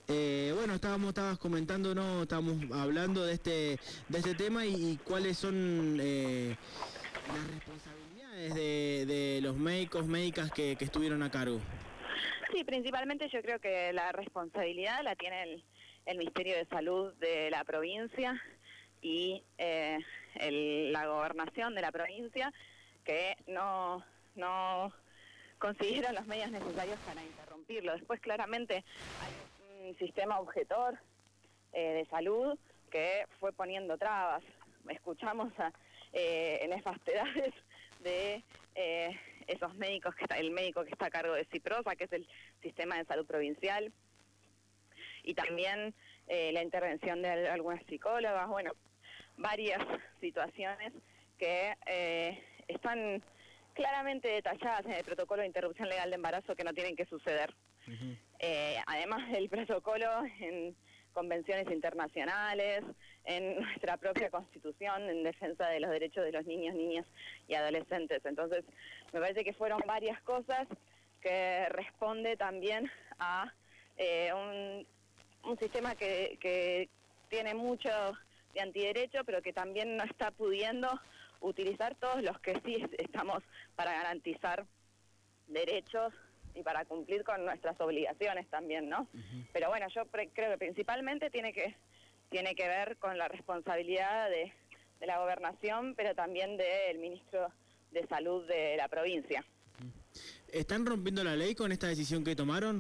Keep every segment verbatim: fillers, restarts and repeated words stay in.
Eh, bueno, estábamos, estabas comentando, ¿no? Estábamos hablando de este, de este tema y, y cuáles son eh, las responsabilidades de, de los médicos, médicas que, que estuvieron a cargo. Sí, principalmente yo creo que la responsabilidad la tiene el, el Ministerio de Salud de la provincia y eh, el, la gobernación de la provincia, que no, no consiguieron los medios necesarios para interrumpirlo. Después claramente hay un sistema objetor eh, de salud que fue poniendo trabas. Escuchamos a, eh, en esas edades de eh, esos médicos, que está, el médico que está a cargo de CIPROSA, que es el Sistema de Salud Provincial, y también eh, la intervención de algunas psicólogas, bueno, varias situaciones que eh, están claramente detalladas en el protocolo de interrupción legal de embarazo que no tienen que suceder. Uh-huh. eh, además del protocolo en convenciones internacionales, en nuestra propia Constitución, en defensa de los derechos de los niños, niñas y adolescentes. Entonces, me parece que fueron varias cosas que responde también a eh, un, un sistema que, que tiene mucho de antiderecho, pero que también no está pudiendo utilizar todos los que sí estamos para garantizar derechos y para cumplir con nuestras obligaciones también, ¿no? Uh-huh. Pero bueno, yo pre- creo que principalmente tiene que tiene que ver con la responsabilidad de, de la gobernación, pero también del ministro de Salud de la provincia. ¿Están rompiendo la ley con esta decisión que tomaron?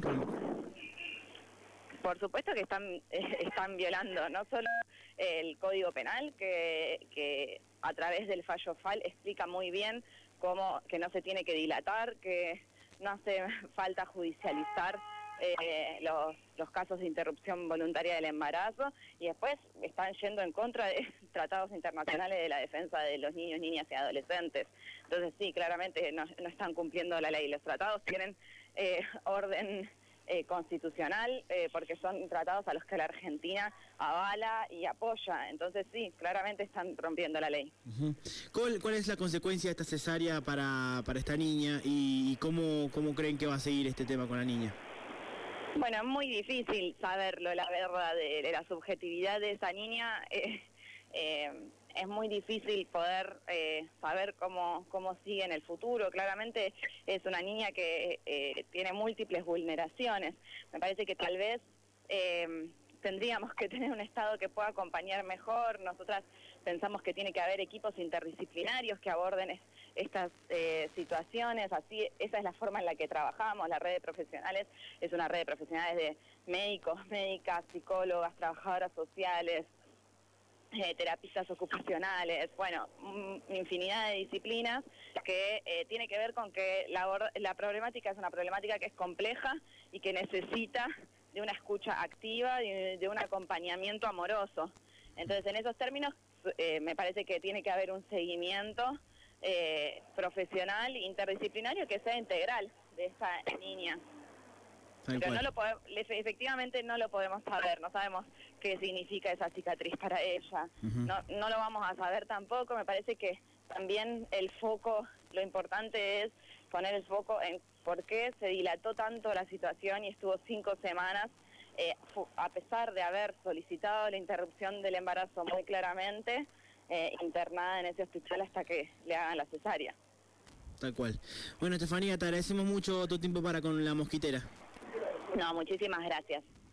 Por supuesto que están eh, están violando no solo el Código Penal, que, que a través del fallo F A L explica muy bien cómo que no se tiene que dilatar, que no hace falta judicializar eh, los, los casos de interrupción voluntaria del embarazo, y después están yendo en contra de tratados internacionales de la defensa de los niños, niñas y adolescentes. Entonces sí, claramente no, no están cumpliendo la ley. Los tratados tienen eh, orden eh, constitucional eh, porque son tratados a los que la Argentina avala y apoya. Entonces sí, claramente están rompiendo la ley. Uh-huh. ¿Cuál, ¿Cuál es la consecuencia de esta cesárea para, para esta niña y cómo, cómo creen que va a seguir este tema con la niña? Bueno, es muy difícil saberlo, la verdad, de, de la subjetividad de esa niña. Eh, eh, es muy difícil poder eh, saber cómo, cómo sigue en el futuro. Claramente es una niña que eh, tiene múltiples vulneraciones. Me parece que tal vez eh, tendríamos que tener un Estado que pueda acompañar mejor. Nosotras pensamos que tiene que haber equipos interdisciplinarios que aborden estas eh, situaciones. Así, esa es la forma en la que trabajamos. La red de profesionales es una red de profesionales de médicos, médicas, psicólogas, trabajadoras sociales, eh, terapistas ocupacionales, bueno, mm, infinidad de disciplinas que eh, tiene que ver con que la, la problemática es una problemática que es compleja y que necesita de una escucha activa y de, de un acompañamiento amoroso. Entonces, en esos términos, eh, me parece que tiene que haber un seguimiento Eh, profesional, interdisciplinario, que sea integral de esa niña. Tal Pero cual. no lo podemos, efectivamente no lo podemos saber, no sabemos qué significa esa cicatriz para ella. Uh-huh. No, no lo vamos a saber tampoco. Me parece que también el foco, lo importante es poner el foco en por qué se dilató tanto la situación y estuvo cinco semanas, eh, a pesar de haber solicitado la interrupción del embarazo muy claramente, Eh, internada en ese hospital hasta que le hagan la cesárea. Tal cual. Bueno, Estefanía, te agradecemos mucho tu tiempo para con La Mosquitera. No, muchísimas gracias.